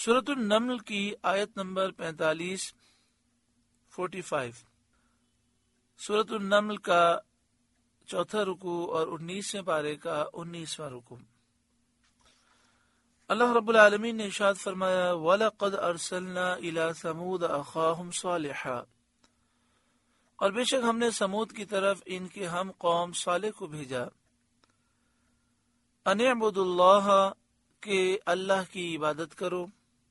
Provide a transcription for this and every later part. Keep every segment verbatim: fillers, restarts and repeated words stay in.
سورۃ النمل کی آیت نمبر پینتالیس فورٹی فائیو سورۃ النمل کا چوتھا رکوع اور انیسویں پارے کا انیسواں رکوع۔ اللہ رب العالمین نے ارشاد فرمایا وَلَقَدْ أَرْسَلْنَا إِلَى ثَمُودَ أَخَاهُمْ صَالِحًا، اور بے شک ہم نے سمود کی طرف ان کے ہم قوم صالح کو بھیجا، أَنِ اعْبُدُوا اللَّهَ، کہ اللہ کی عبادت کرو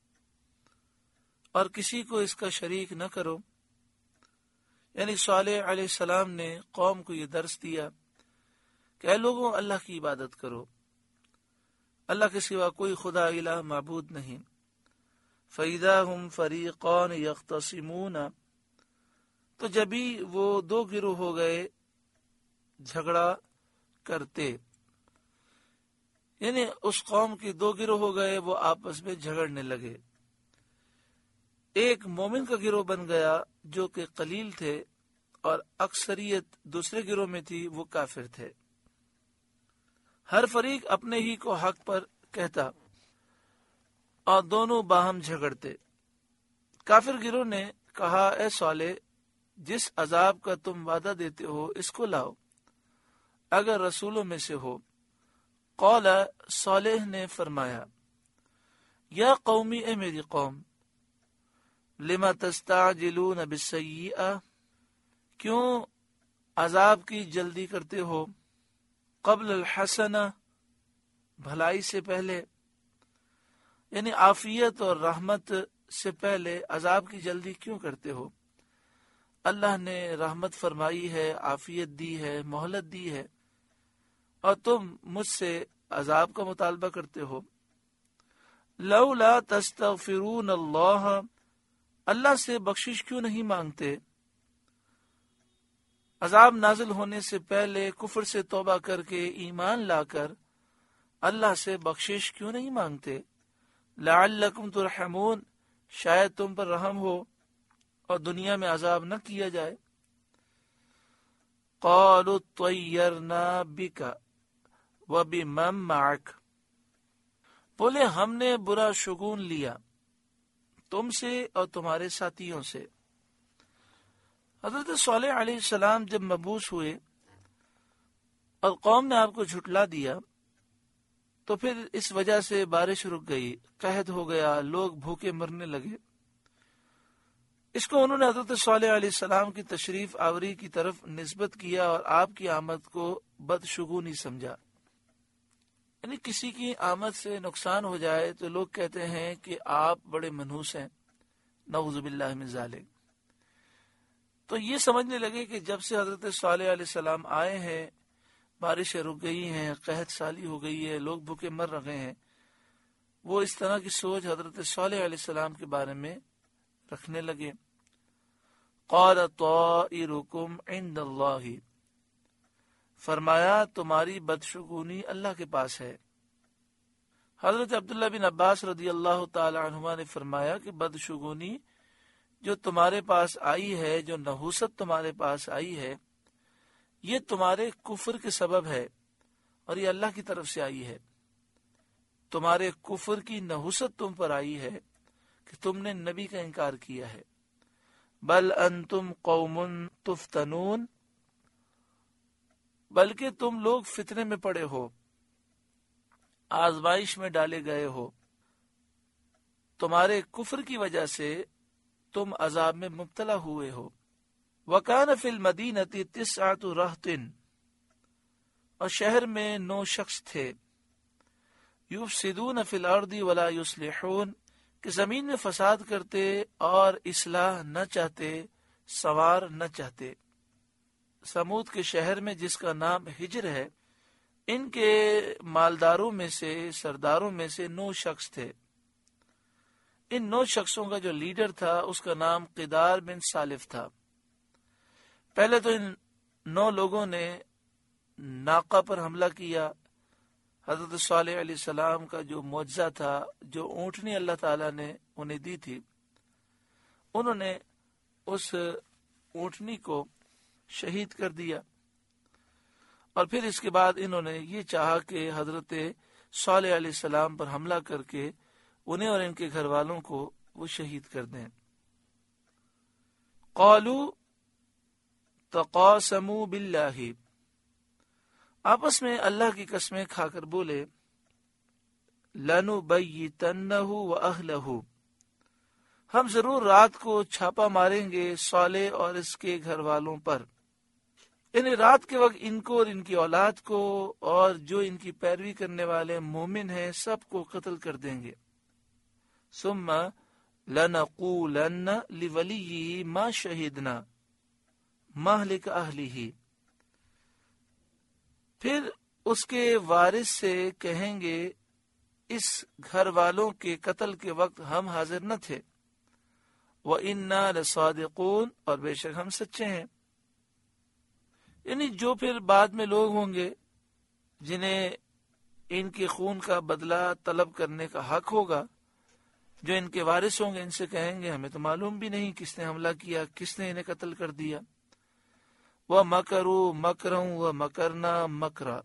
اور کسی کو اس کا شریک نہ کرو۔ یعنی صالح علیہ السلام نے قوم کو یہ درس دیا کہ اے لوگوں، اللہ کی عبادت کرو، اللہ کے سوا کوئی خدا الہ معبود نہیں۔ فَإِذَا هُمْ فَرِيقَانِ يَخْتَصِمُونَ، تو جبھی وہ دو گروہ ہو گئے جھگڑا کرتے، یعنی اس قوم کے دو گروہ ہو گئے، وہ آپس میں جھگڑنے لگے۔ ایک مومن کا گروہ بن گیا جو کہ قلیل تھے، اور اکثریت دوسرے گروہ میں تھی، وہ کافر تھے۔ ہر فریق اپنے ہی کو حق پر کہتا اور دونوں باہم جھگڑتے۔ کافر گروہ نے کہا اے صالح، جس عذاب کا تم وعدہ دیتے ہو اس کو لاؤ اگر رسولوں میں سے ہو۔ قال، صالح نے فرمایا یا قومی، اے میری قوم، لما تستعجلون بالسیئہ، کیوں عذاب کی جلدی کرتے ہو، قبل الحسنہ، بھلائی سے پہلے، یعنی عافیت اور رحمت سے پہلے عذاب کی جلدی کیوں کرتے ہو؟ اللہ نے رحمت فرمائی ہے، عافیت دی ہے، مہلت دی ہے، اور تم مجھ سے عذاب کا مطالبہ کرتے ہو۔ لولا تستغفرون اللہ، اللہ سے بخشش کیوں نہیں مانگتے؟ عذاب نازل ہونے سے پہلے کفر سے توبہ کر کے ایمان لا کر اللہ سے بخشش کیوں نہیں مانگتے؟ لعلکم ترحمون، شاید تم پر رحم ہو اور دنیا میں عذاب نہ کیا جائے۔ قالوا طیرنا بک وبمن معک، بولے ہم نے برا شگون لیا تم سے اور تمہارے ساتھیوں سے۔ حضرت صالح علیہ السلام جب مبعوث ہوئے اور قوم نے آپ کو جھٹلا دیا تو پھر اس وجہ سے بارش رک گئی، قحط ہو گیا، لوگ بھوکے مرنے لگے۔ اس کو انہوں نے حضرت صالح علیہ السلام کی تشریف آوری کی طرف نسبت کیا اور آپ کی آمد کو بدشگونی سمجھا۔ یعنی کسی کی آمد سے نقصان ہو جائے تو لوگ کہتے ہیں کہ آپ بڑے منحوس ہیں، نعوذ باللہ من ذالک۔ تو یہ سمجھنے لگے کہ جب سے حضرت صالح علیہ السلام آئے ہیں بارشیں رک گئی ہیں، قحط سالی ہو گئی ہے، لوگ بھوکے مر رہے ہیں۔ وہ اس طرح کی سوچ حضرت صالح علیہ السلام کے بارے میں رکھنے لگے۔ قال طائرکم عند اللہ، فرمایا تمہاری بدشگونی اللہ کے پاس ہے۔ حضرت عبداللہ بن عباس رضی اللہ تعالی عنہما نے فرمایا کہ بدشگونی جو تمہارے پاس آئی ہے، جو نحوست تمہارے پاس آئی ہے، یہ تمہارے کفر کے سبب ہے اور یہ اللہ کی طرف سے آئی ہے۔ تمہارے کفر کی نحوست تم پر آئی ہے کہ تم نے نبی کا انکار کیا ہے۔ بل انتم قوم تفتنون، بلکہ تم لوگ فتنے میں پڑے ہو، آزمائش میں ڈالے گئے ہو، تمہارے کفر کی وجہ سے تم عذاب میں مبتلا ہوئے ہو۔ وَكَانَ فِي الْمَدِينَةِ تِسْعَةُ رَهْطٍ، اور شہر میں نو شخص تھے، يُفْسِدُونَ فِي الْأَرْضِ وَلَا يُصْلِحُونَ، کہ زمین میں فساد کرتے اور اصلاح نہ چاہتے، سنوار نہ چاہتے۔ سمود کے شہر میں جس کا نام ہجر ہے، ان کے مالداروں میں سے، سرداروں میں سے نو شخص تھے۔ ان نو شخصوں کا جو لیڈر تھا اس کا نام قدار بن سالف تھا۔ پہلے تو ان نو لوگوں نے ناقہ پر حملہ کیا۔ حضرت صالح علیہ السلام کا جو معجزہ تھا، جو اونٹنی اللہ تعالیٰ نے انہیں دی تھی، انہوں نے اس اونٹنی کو شہید کر دیا، اور پھر اس کے بعد انہوں نے یہ چاہا کہ حضرت صالح علیہ السلام پر حملہ کر کے انہیں اور ان کے گھر والوں کو وہ شہید کر دیں۔ قالوا تقاسموا باللہ، آپس میں اللہ کی قسمیں کھا کر بولے، لنبیتنہ واہلہ، ہم ضرور رات کو چھاپا ماریں گے صالح اور اس کے گھر والوں پر، یعنی رات کے وقت ان کو اور ان کی اولاد کو اور جو ان کی پیروی کرنے والے مومن ہیں سب کو قتل کر دیں گے۔ ثم لنقولن لولیہ ما شہدنا مہلک اہلہ، پھر اس کے وارث سے کہیں گے اس گھر والوں کے قتل کے وقت ہم حاضر نہ تھے، وَإِنَّا لَصَادِقُونَ، اور بے شک ہم سچے ہیں۔ یعنی جو پھر بعد میں لوگ ہوں گے جنہیں ان کے خون کا بدلہ طلب کرنے کا حق ہوگا، جو ان کے وارث ہوں گے، ان سے کہیں گے ہمیں تو معلوم بھی نہیں کس نے حملہ کیا، کس نے انہیں قتل کر دیا۔ وَمَكَرُوا مَكْرًا وَمَكَرْنَا مَكْرًا،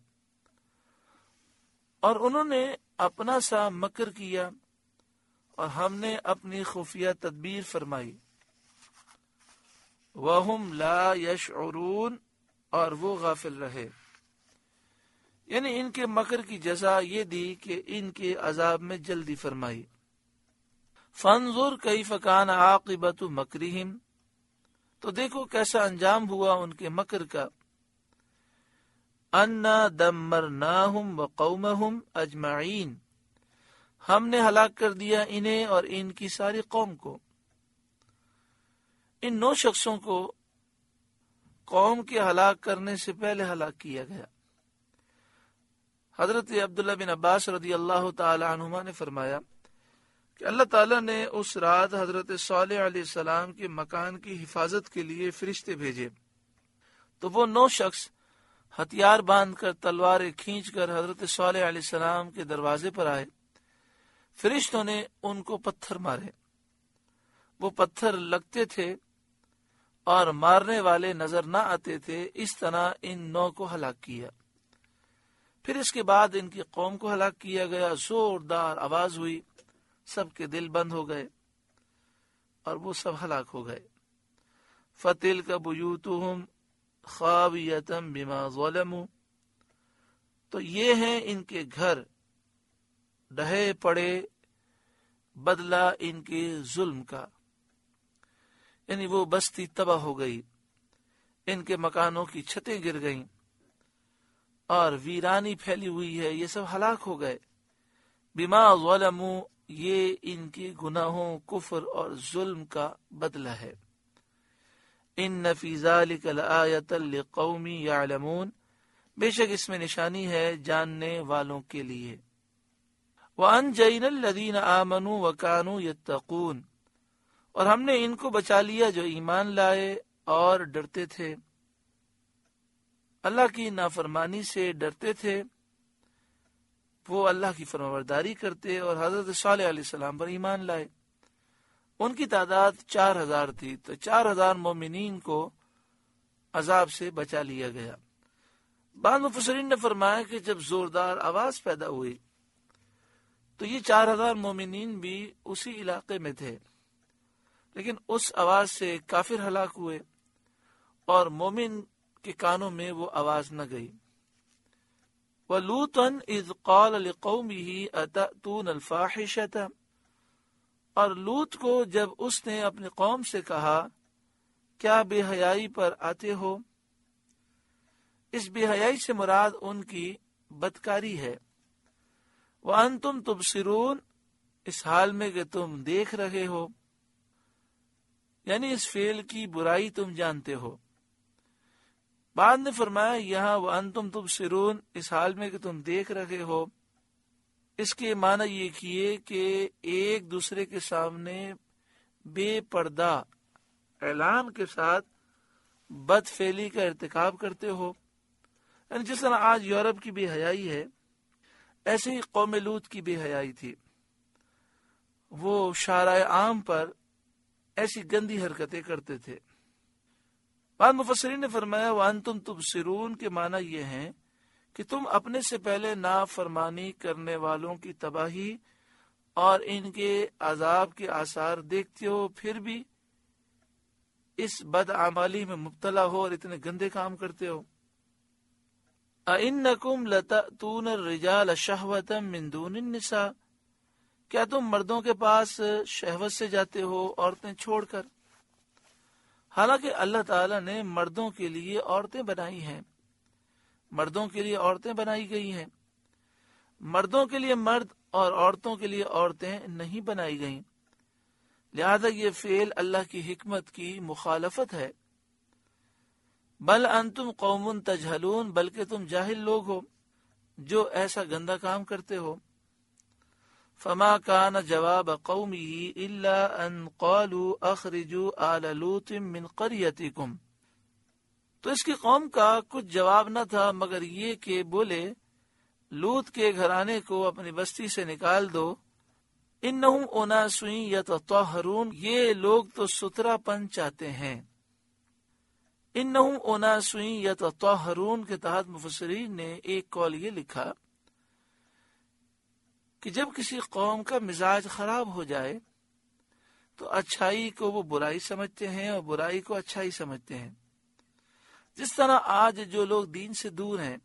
اور انہوں نے اپنا سا مکر کیا اور ہم نے اپنی خفیہ تدبیر فرمائی۔ وَهُمْ لَا يَشْعُرُونَ، اور وہ غافل رہے، یعنی ان کے مکر کی جزا یہ دی کہ ان کے عذاب میں جلدی فرمائی۔ فَانظُرْ كَيْفَ كَانَ عَاقِبَةُ مَكْرِهِمْ، تو دیکھو کیسا انجام ہوا ان کے مکر کا۔ اَنَّا دَمَّرْنَاهُمْ وَقَوْمَهُمْ أَجْمَعِينَ، ہم نے ہلاک کر دیا انہیں اور ان کی ساری قوم کو۔ ان نو شخصوں کو قوم کے ہلاک کرنے سے پہلے ہلاک کیا گیا۔ حضرت عبداللہ بن عباس رضی اللہ تعالی عنہما نے فرمایا کہ اللہ تعالیٰ نے اس رات حضرت صالح علیہ السلام کے مکان کی حفاظت کے لیے فرشتے بھیجے، تو وہ نو شخص ہتھیار باندھ کر تلواریں کھینچ کر حضرت صالح علیہ السلام کے دروازے پر آئے۔ فرشتوں نے ان کو پتھر مارے، وہ پتھر لگتے تھے اور مارنے والے نظر نہ آتے تھے، اس طرح ان نو کو ہلاک کیا۔ پھر اس کے بعد ان کی قوم کو ہلاک کیا گیا، زوردار آواز ہوئی، سب کے دل بند ہو گئے اور وہ سب ہلاک ہو گئے۔ فَتِلْكَ بُيُوتُهُمْ خَاوِيَةً بِمَا ظَلَمُوا، تو یہ ہیں ان کے گھر ڈھہے پڑے بدلہ ان کے ظلم کا، یعنی وہ بستی تباہ ہو گئی، ان کے مکانوں کی چھتیں گر گئیں اور ویرانی پھیلی ہوئی ہے، یہ سب ہلاک ہو گئے۔ بما ظلموا، یہ ان کے گناہوں، کفر اور ظلم کا بدلہ ہے۔ ان فی ذلک لآیۃ لقوم یعلمون، بے شک اس میں نشانی ہے جاننے والوں کے لیے۔ وَأَنْجَيْنَا الَّذِينَ آمَنُوا وَكَانُوا يَتَّقُونَ، اور ہم نے ان کو بچا لیا جو ایمان لائے اور ڈرتے تھے، اللہ کی نافرمانی سے ڈرتے تھے، وہ اللہ کی فرمانبرداری کرتے اور حضرت صالح علیہ السلام پر ایمان لائے۔ ان کی تعداد چار ہزار تھی، تو چار ہزار مومنین کو عذاب سے بچا لیا گیا۔ بعض مفسرین نے فرمایا کہ جب زوردار آواز پیدا ہوئی تو یہ چار ہزار مومنین بھی اسی علاقے میں تھے، لیکن اس آواز سے کافر ہلاک ہوئے اور مومن کے کانوں میں وہ آواز نہ گئی۔ وَلُوطًا اِذْ قَالَ لِقَوْمِهِ أَتَأْتُونَ الْفَاحِشَةَ، اور لوط کو جب اس نے اپنی قوم سے کہا کیا بے حیائی پر آتے ہو، اس بے حیائی سے مراد ان کی بدکاری ہے۔ وَأَنْتُمْ تُبْصِرُونَ، اس حال میں کہ تم دیکھ رہے ہو، یعنی اس فعل کی برائی تم جانتے ہو۔ بعد نے فرمایا یہاں وَأَنْتُمْ تُبْصِرُونَ، اس حال میں کہ تم دیکھ رہے ہو، اس کے معنی یہ کیے کہ ایک دوسرے کے سامنے بے پردہ اعلان کے ساتھ بد فعلی کا ارتکاب کرتے ہو، یعنی جس طرح آج یورپ کی بے حیائی ہے، ایسے ہی قوم لوط کی بے حیائی تھی، وہ شارع عام پر ایسی گندی حرکتیں کرتے تھے۔ بعض مفسرین نے فرمایا وَأَنْتُمْ تُبْصِرُونَ کے معنی یہ ہیں کہ تم اپنے سے پہلے نافرمانی کرنے والوں کی تباہی اور ان کے عذاب کے آثار دیکھتے ہو، پھر بھی اس بدعمالی میں مبتلا ہو اور اتنے گندے کام کرتے ہو۔ اَإِنَّكُمْ لَتَأْتُونَ الرِّجَالَ شَهْوَةً مِّن دُونِ النِّسَاءِ، کیا تم مردوں کے پاس شہوت سے جاتے ہو عورتیں چھوڑ کر؟ حالانکہ اللہ تعالیٰ نے مردوں کے لیے عورتیں بنائی ہیں، مردوں کے لیے عورتیں بنائی گئی ہیں، مردوں کے لیے مرد اور عورتوں کے لیے عورتیں نہیں بنائی گئیں، لہذا یہ فعل اللہ کی حکمت کی مخالفت ہے۔ بل انتم قوم تجہلون، بلکہ تم جاہل لوگ ہو جو ایسا گندا کام کرتے ہو۔ فما كان جواب قومه الا ان قالوا اخرجوا آل لوط من قريتكم، تو اس کی قوم کا کچھ جواب نہ تھا مگر یہ کہ بولے لوط کے گھرانے کو اپنی بستی سے نکال دو۔ انہم اناس یتطہرون، یہ لوگ تو ستھرا پن چاہتے ہیں۔ انہم اناس یتطہرون کے تحت مفسرین نے ایک قول یہ لکھا کہ جب کسی قوم کا مزاج خراب ہو جائے تو اچھائی کو وہ برائی سمجھتے ہیں اور برائی کو اچھائی سمجھتے ہیں۔ جس طرح آج جو لوگ دین سے دور ہیں،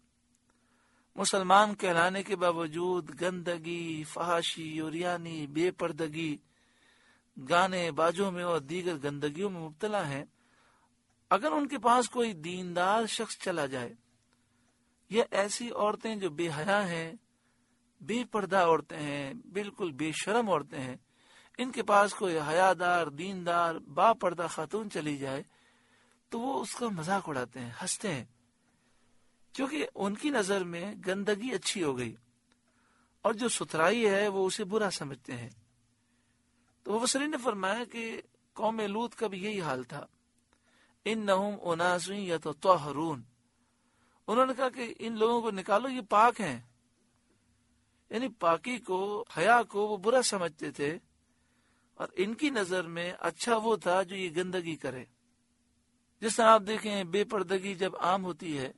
مسلمان کہلانے کے باوجود گندگی، فحاشی، عریانی، بے پردگی، گانے باجوں میں اور دیگر گندگیوں میں مبتلا ہیں، اگر ان کے پاس کوئی دیندار شخص چلا جائے یا ایسی عورتیں جو بے حیا ہیں، بے پردہ عورتیں ہیں، بالکل بے شرم عورتیں ہیں، ان کے پاس کوئی حیادار، دیندار، با پردہ خاتون چلی جائے تو وہ اس کا مذاق اڑاتے ہیں، ہنستے ہیں، کیونکہ ان کی نظر میں گندگی اچھی ہو گئی اور جو ستھرائی ہے وہ اسے برا سمجھتے ہیں۔ تو مفسرین نے فرمایا کہ قوم لوط کا بھی یہی حال تھا۔ انہم اناس یتطہرون، انہوں نے کہا کہ ان لوگوں کو نکالو، یہ پاک ہیں، یعنی پاکی کو، حیا کو وہ برا سمجھتے تھے اور ان کی نظر میں اچھا وہ تھا جو یہ گندگی کرے۔ جس طرح آپ دیکھیں بے پردگی جب عام ہوتی ہے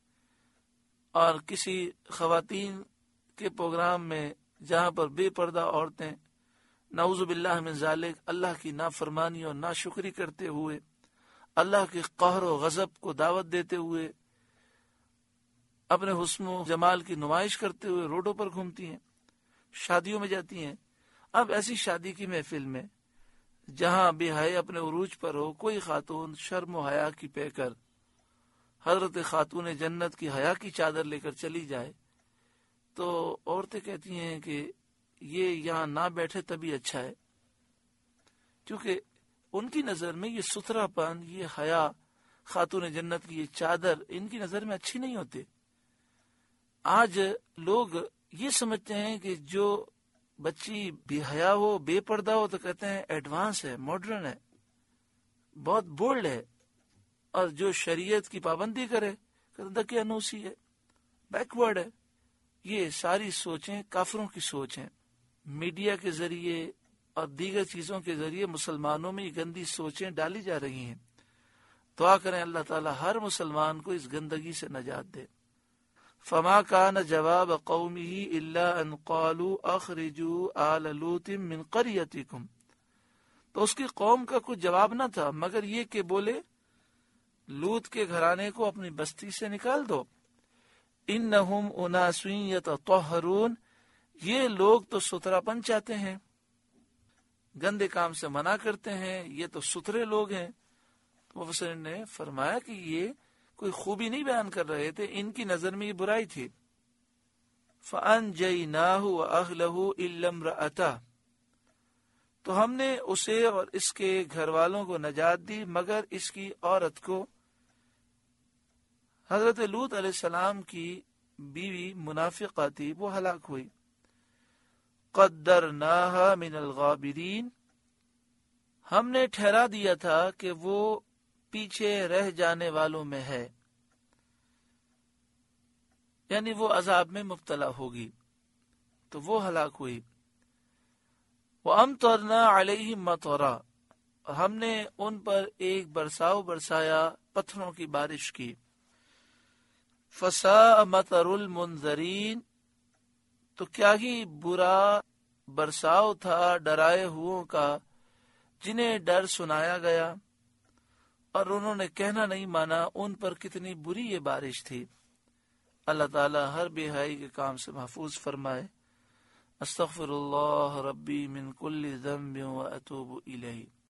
اور کسی خواتین کے پروگرام میں جہاں پر بے پردہ عورتیں نعوذ باللہ من ذالک اللہ کی نافرمانی اور ناشکری کرتے ہوئے، اللہ کے قہر و غضب کو دعوت دیتے ہوئے، اپنے حسن و جمال کی نمائش کرتے ہوئے روڈوں پر گھومتی ہیں، شادیوں میں جاتی ہیں۔ اب ایسی شادی کی محفل میں جہاں بے حیا اپنے عروج پر ہو، کوئی خاتون شرم و حیا کی پہ کر حضرت خاتون جنت کی حیا کی چادر لے کر چلی جائے تو عورتیں کہتی ہیں کہ یہ یہاں نہ بیٹھے تبھی اچھا ہے، کیونکہ ان کی نظر میں یہ ستھرا پن، یہ حیا، خاتون جنت کی یہ چادر ان کی نظر میں اچھی نہیں ہوتی۔ آج لوگ یہ سمجھتے ہیں کہ جو بچی بے حیا ہو، بے پردہ ہو تو کہتے ہیں ایڈوانس ہے، ماڈرن ہے، بہت بولڈ ہے، اور جو شریعت کی پابندی کرے کہتے ہیں کہ انوسی ہے، بیکورڈ ہے۔ یہ ساری سوچیں کافروں کی سوچ ہیں۔ میڈیا کے ذریعے اور دیگر چیزوں کے ذریعے مسلمانوں میں یہ گندی سوچیں ڈالی جا رہی ہیں۔ دعا کریں اللہ تعالی ہر مسلمان کو اس گندگی سے نجات دے۔ فما كان جواب قومه الا ان قالوا اخرجوا آل لوط من قريتكم، تو اس کی قوم کا کچھ جواب نہ تھا مگر یہ کہ بولے لوط کے گھرانے کو اپنی بستی سے نکال دو۔ انہم اناس یتطہرون، یہ لوگ تو ستھرا پن چاہتے ہیں، گندے کام سے منع کرتے ہیں، یہ تو ستھرے لوگ ہیں۔ مفسرین نے فرمایا کہ یہ کوئی خوبی نہیں بیان کر رہے تھے، ان کی نظر میں یہ برائی تھی۔ فَأَنْجَيْنَاهُ وَأَهْلَهُ إِلَّا امْرَأَتَهُ، تو ہم نے اسے اور اس کے گھر والوں کو نجات دی مگر اس کی عورت کو۔ حضرت لوط علیہ السلام کی بیوی منافقہ تھی، وہ ہلاک ہوئی۔ قَدَّرْنَاهَا مِنَ الْغَابِرِينَ، ہم نے ٹھہرا دیا تھا کہ وہ پیچھے رہ جانے والوں میں ہے، یعنی وہ عذاب میں مبتلا ہوگی، تو وہ ہلاک ہوئی۔ وَأَمْطَرْنَا عَلَيْهِمْ مَطَرًا، ہم نے ان پر ایک برساؤ برسایا، پتھروں کی بارش کی۔ فَسَاءَ مَطَرُ الْمُنذَرِينَ، تو کیا ہی برا برساؤ تھا ڈرائے ہوئوں کا جنہیں ڈر سنایا گیا اور انہوں نے کہنا نہیں مانا، ان پر کتنی بری یہ بارش تھی۔ اللہ تعالیٰ ہر بے حیائی کے کام سے محفوظ فرمائے۔ استغفر اللہ ربی من کل ذنب و اتوب الیہ۔